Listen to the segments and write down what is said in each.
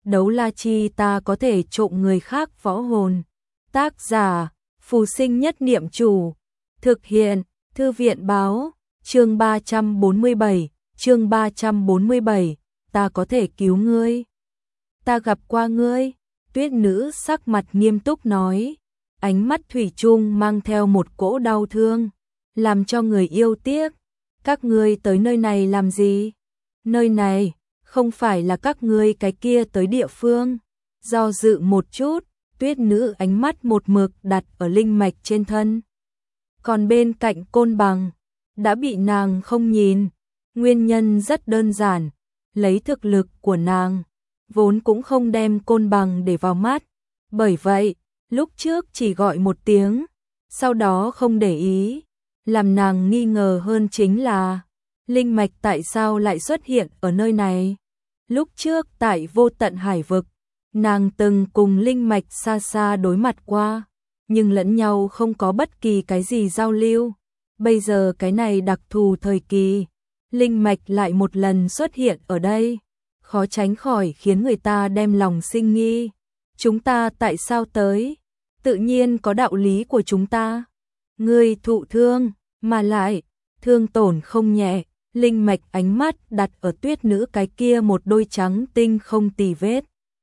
Đấu la chi ta có thể trộm người khác võ hồn. Tác giả, Phù Sinh Nhất Niệm Chủ. Thực hiện, Thư viện Báo. Chương 347, chương 347, ta có thể cứu ngươi. Ta gặp qua ngươi. Tuyết nữ sắc mặt nghiêm túc nói, ánh mắt thủy chung mang theo một cỗ đau thương, làm cho người yêu tiếc. Các ngươi tới nơi này làm gì? Nơi này không phải là các ngươi cái kia tới địa phương. Do dự một chút, tuyết nữ ánh mắt một mực đặt ở linh mạch trên thân. Còn bên cạnh côn bằng, đã bị nàng không nhìn. Nguyên nhân rất đơn giản, lấy thực lực của nàng, vốn cũng không đem côn bằng để vào mắt. Bởi vậy, lúc trước chỉ gọi một tiếng, sau đó không để ý. Làm nàng nghi ngờ hơn chính là, linh mạch tại sao lại xuất hiện ở nơi này? Lúc trước tại Vô Tận Hải Vực, nàng từng cùng linh mạch xa xa đối mặt qua, nhưng lẫn nhau không có bất kỳ cái gì giao lưu. Bây giờ cái này đặc thù thời kỳ, linh mạch lại một lần xuất hiện ở đây, khó tránh khỏi khiến người ta đem lòng sinh nghi. Chúng ta tại sao tới? Tự nhiên có đạo lý của chúng ta. Ngươi thụ thương, mà lại thương tổn không nhẹ. Linh mạch ánh mắt đặt ở tuyết nữ cái kia một đôi trắng tinh không tì vết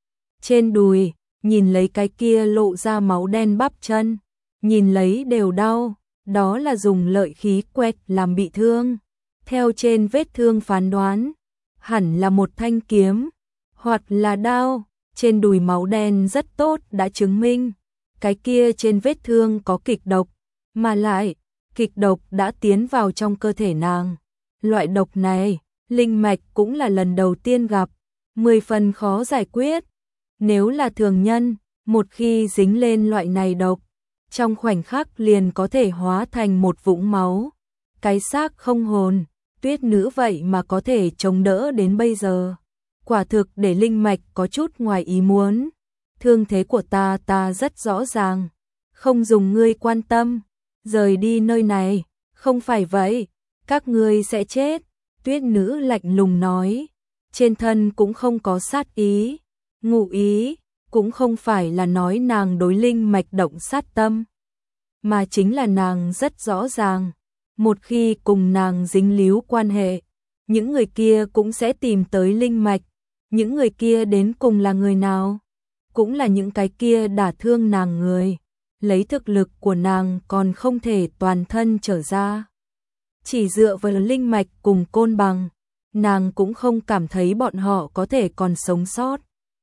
trên đùi, nhìn lấy cái kia lộ ra máu đen bắp chân, nhìn lấy đều đau, đó là dùng lợi khí quẹt làm bị thương. Theo trên vết thương phán đoán, hẳn là một thanh kiếm, hoặc là đao. Trên đùi máu đen rất tốt đã chứng minh, cái kia trên vết thương có kịch độc, mà lại, kịch độc đã tiến vào trong cơ thể nàng. Loại độc này, linh mạch cũng là lần đầu tiên gặp, 10 phần khó giải quyết. Nếu là thường nhân, một khi dính lên loại này độc, trong khoảnh khắc liền có thể hóa thành một vũng máu. Cái xác không hồn, tuyết nữ vậy mà có thể chống đỡ đến bây giờ. Quả thực để linh mạch có chút ngoài ý muốn. Thương thế của ta rất rõ ràng, không dùng ngươi quan tâm, rời đi nơi này, không phải vậy, các ngươi sẽ chết. Tuyết nữ lạnh lùng nói, trên thân cũng không có sát ý, ngụ ý, cũng không phải là nói nàng đối linh mạch động sát tâm, mà chính là nàng rất rõ ràng, một khi cùng nàng dính líu quan hệ, những người kia cũng sẽ tìm tới linh mạch. Những người kia đến cùng là người nào? Cũng là những cái kia đả thương nàng người. Lấy thực lực của nàng còn không thể toàn thân trở ra. Chỉ dựa vào linh mạch cùng côn bằng, nàng cũng không cảm thấy bọn họ có thể còn sống sót.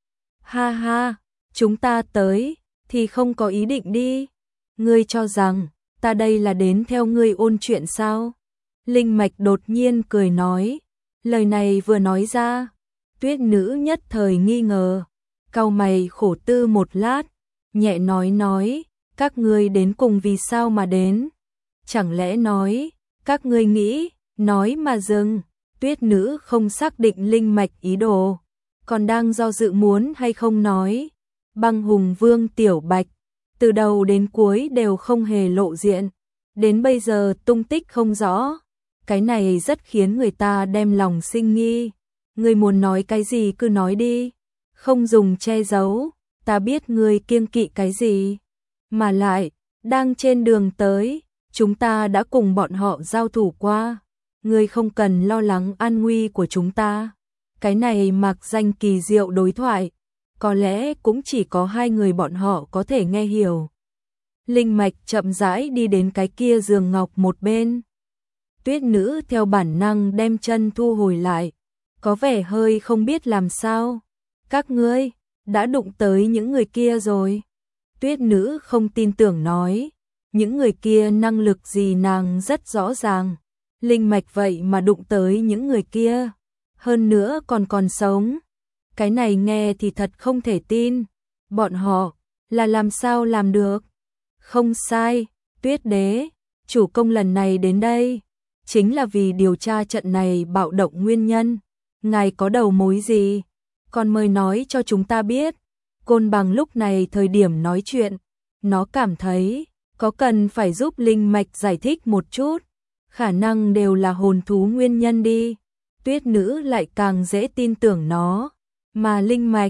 Ha ha, chúng ta tới, thì không có ý định đi. Ngươi cho rằng, ta đây là đến theo ngươi ôn chuyện sao? Linh mạch đột nhiên cười nói. Lời này vừa nói ra, tuyết nữ nhất thời nghi ngờ, cau mày khổ tư một lát, nhẹ nói, các ngươi đến cùng vì sao mà đến? Chẳng lẽ nói, các ngươi nghĩ, nói mà dừng. Tuyết nữ không xác định linh mạch ý đồ, còn đang do dự muốn hay không nói. Băng Hùng Vương Tiểu Bạch, từ đầu đến cuối đều không hề lộ diện, đến bây giờ tung tích không rõ. Cái này rất khiến người ta đem lòng sinh nghi. Ngươi muốn nói cái gì cứ nói đi, không dùng che giấu, ta biết ngươi kiêng kỵ cái gì. Mà lại, đang trên đường tới, chúng ta đã cùng bọn họ giao thủ qua, ngươi không cần lo lắng an nguy của chúng ta. Cái này mặc danh kỳ diệu đối thoại, có lẽ cũng chỉ có hai người bọn họ có thể nghe hiểu. Linh mạch chậm rãi đi đến cái kia giường ngọc một bên. Tuyết nữ theo bản năng đem chân thu hồi lại, có vẻ hơi không biết làm sao. Các ngươi đã đụng tới những người kia rồi. Tuyết nữ không tin tưởng nói, những người kia năng lực gì nàng rất rõ ràng. Linh mạch vậy mà đụng tới những người kia, hơn nữa còn sống. Cái này nghe thì thật không thể tin. Bọn họ là làm sao làm được? Không sai, Tuyết đế, chủ công lần này đến đây chính là vì điều tra trận này bạo động nguyên nhân. Ngài có đầu mối gì? Còn mời nói cho chúng ta biết. Côn bằng lúc này thời điểm nói chuyện, nó cảm thấy có cần phải giúp linh mạch giải thích một chút. Khả năng đều là hồn thú nguyên nhân đi. Tuyết nữ lại càng dễ tin tưởng nó. Mà linh mạch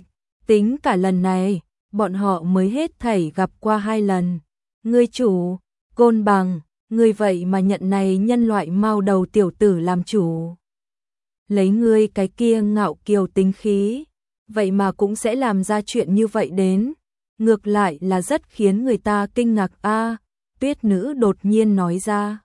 Tính cả lần này, bọn họ mới hết thảy gặp qua 2 lần. Ngươi chủ, Côn Bằng, ngươi vậy mà nhận này nhân loại mao đầu tiểu tử làm chủ. Lấy ngươi cái kia ngạo kiều tính khí, vậy mà cũng sẽ làm ra chuyện như vậy đến. Ngược lại là rất khiến người ta kinh ngạc a. Tuyết nữ đột nhiên nói ra.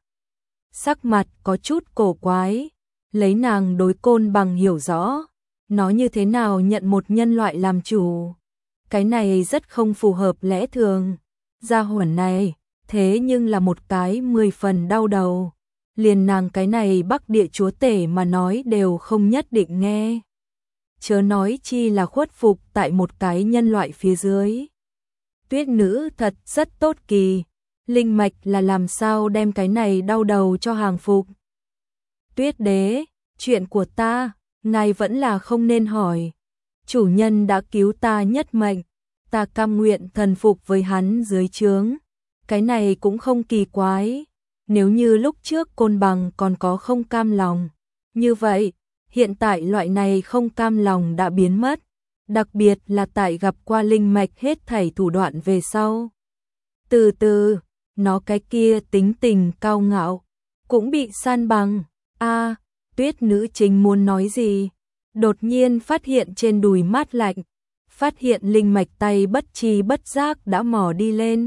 Sắc mặt có chút cổ quái, lấy nàng đối Côn Bằng hiểu rõ, nó như thế nào nhận một nhân loại làm chủ. Cái này rất không phù hợp lẽ thường. Gia hỏa này, thế nhưng là một cái 10 phần đau đầu. Liền nàng cái này Bắc Địa chúa tể mà nói đều không nhất định nghe. Chớ nói chi là khuất phục tại một cái nhân loại phía dưới. Tuyết nữ thật rất tốt kỳ. Linh mạch là làm sao đem cái này đau đầu cho hàng phục. Tuyết đế, chuyện của ta, ngài vẫn là không nên hỏi. Chủ nhân đã cứu ta nhất mệnh, ta cam nguyện thần phục với hắn dưới trướng. Cái này cũng không kỳ quái. Nếu như lúc trước Côn Bằng còn có không cam lòng, như vậy, hiện tại loại này không cam lòng đã biến mất, đặc biệt là tại gặp qua linh mạch hết thảy thủ đoạn về sau. Từ từ, nó cái kia tính tình cao ngạo, cũng bị san bằng. A, Tuyết nữ chính muốn nói gì? Đột nhiên phát hiện trên đùi mát lạnh, phát hiện linh mạch tay bất chi bất giác đã mò đi lên.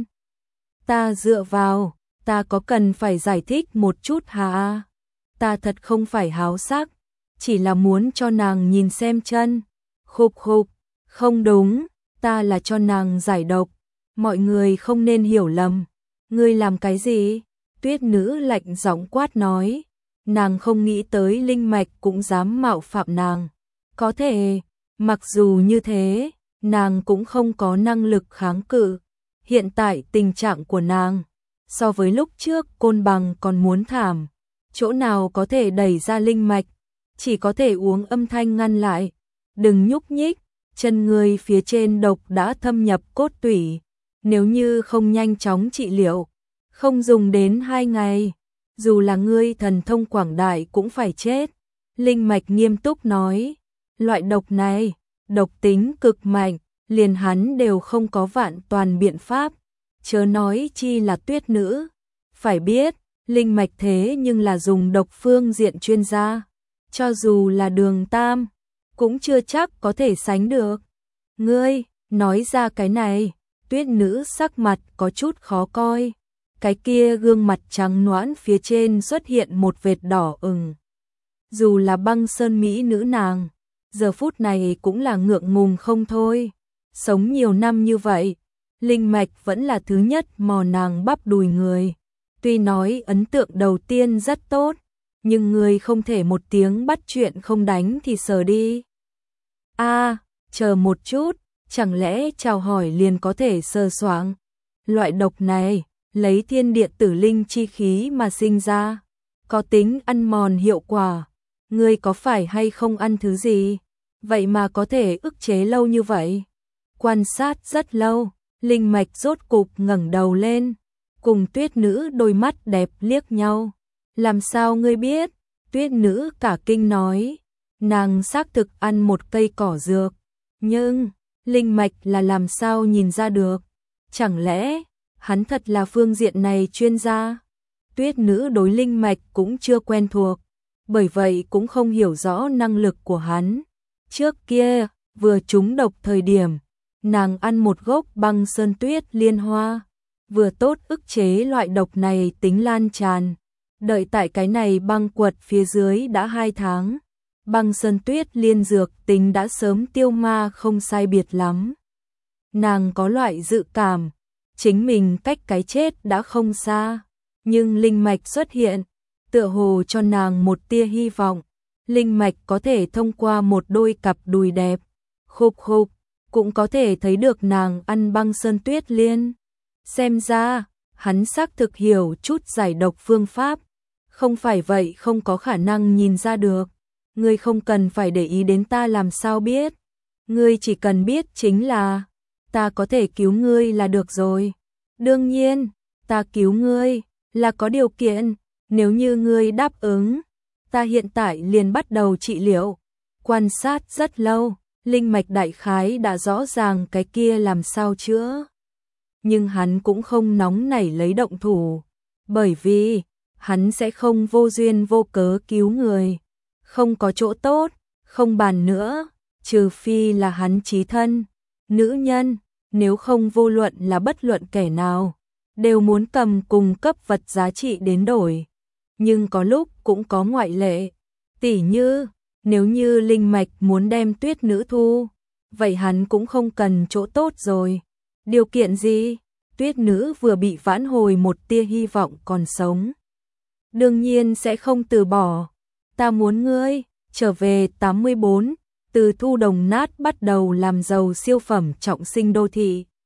Ta dựa vào, ta có cần phải giải thích một chút hả? Ta thật không phải háo sắc, chỉ là muốn cho nàng nhìn xem chân. Khục khục, không đúng, ta là cho nàng giải độc, mọi người không nên hiểu lầm. Ngươi làm cái gì? Tuyết nữ lạnh giọng quát nói. Nàng không nghĩ tới linh mạch cũng dám mạo phạm nàng. Có thể, mặc dù như thế, nàng cũng không có năng lực kháng cự. Hiện tại tình trạng của nàng, so với lúc trước Côn Bằng còn muốn thảm. Chỗ nào có thể đẩy ra linh mạch, chỉ có thể uống âm thanh ngăn lại. Đừng nhúc nhích, chân ngươi phía trên độc đã thâm nhập cốt tủy. Nếu như không nhanh chóng trị liệu, không dùng đến 2 ngày, dù là ngươi thần thông quảng đại cũng phải chết. Linh mạch nghiêm túc nói, loại độc này, độc tính cực mạnh, liền hắn đều không có vạn toàn biện pháp, chớ nói chi là tuyết nữ. Phải biết, linh mạch thế nhưng là dùng độc phương diện chuyên gia, cho dù là Đường Tam, cũng chưa chắc có thể sánh được. Ngươi, nói ra cái này, tuyết nữ sắc mặt có chút khó coi. Cái kia gương mặt trắng nõn phía trên xuất hiện một vệt đỏ ửng. Dù là Băng Sơn mỹ nữ nàng, giờ phút này cũng là ngượng ngùng không thôi. Sống nhiều năm như vậy, linh mạch vẫn là thứ nhất mò nàng bắp đùi người. Tuy nói ấn tượng đầu tiên rất tốt, nhưng người không thể một tiếng bắt chuyện không đánh thì sờ đi. A, chờ một chút, chẳng lẽ chào hỏi liền có thể sờ soạng? Loại độc này, lấy thiên địa tử linh chi khí mà sinh ra, có tính ăn mòn hiệu quả. Ngươi có phải hay không ăn thứ gì, vậy mà có thể ức chế lâu như vậy? Quan sát rất lâu, linh mạch rốt cục ngẩng đầu lên, cùng tuyết nữ đôi mắt đẹp liếc nhau. Làm sao ngươi biết? Tuyết nữ cả kinh nói, nàng xác thực ăn một cây cỏ dược, nhưng linh mạch là làm sao nhìn ra được? Chẳng lẽ hắn thật là phương diện này chuyên gia? Tuyết nữ đối linh mạch cũng chưa quen thuộc, bởi vậy cũng không hiểu rõ năng lực của hắn. Trước kia, vừa trúng độc thời điểm, nàng ăn một gốc băng sơn tuyết liên hoa, vừa tốt ức chế loại độc này tính lan tràn. Đợi tại cái này băng quật phía dưới đã 2 tháng, băng sơn tuyết liên dược tính đã sớm tiêu ma không sai biệt lắm. Nàng có loại dự cảm, chính mình cách cái chết đã không xa, nhưng linh mạch xuất hiện, tựa hồ cho nàng một tia hy vọng. Linh mạch có thể thông qua một đôi cặp đùi đẹp, khục khục, cũng có thể thấy được nàng ăn băng sơn tuyết liên. Xem ra, hắn xác thực hiểu chút giải độc phương pháp, không phải vậy không có khả năng nhìn ra được. Ngươi không cần phải để ý đến ta làm sao biết, ngươi chỉ cần biết chính là ta có thể cứu ngươi là được rồi. Đương nhiên, ta cứu ngươi là có điều kiện, nếu như ngươi đáp ứng, ta hiện tại liền bắt đầu trị liệu. Quan sát rất lâu, Linh mạch đại khái đã rõ ràng cái kia làm sao chữa. Nhưng hắn cũng không nóng nảy lấy động thủ, bởi vì hắn sẽ không vô duyên vô cớ cứu người. Không có chỗ tốt, không bàn nữa, trừ phi là hắn chí thân, nữ nhân, nếu không vô luận là bất luận kẻ nào, đều muốn cầm cùng cấp vật giá trị đến đổi. Nhưng có lúc cũng có ngoại lệ, tỉ như, nếu như linh mạch muốn đem tuyết nữ thu, vậy hắn cũng không cần chỗ tốt rồi. Điều kiện gì? Tuyết nữ vừa bị vãn hồi một tia hy vọng còn sống, đương nhiên sẽ không từ bỏ. Ta muốn ngươi trở về 84, từ thu đồng nát bắt đầu làm giàu siêu phẩm trọng sinh đô thị.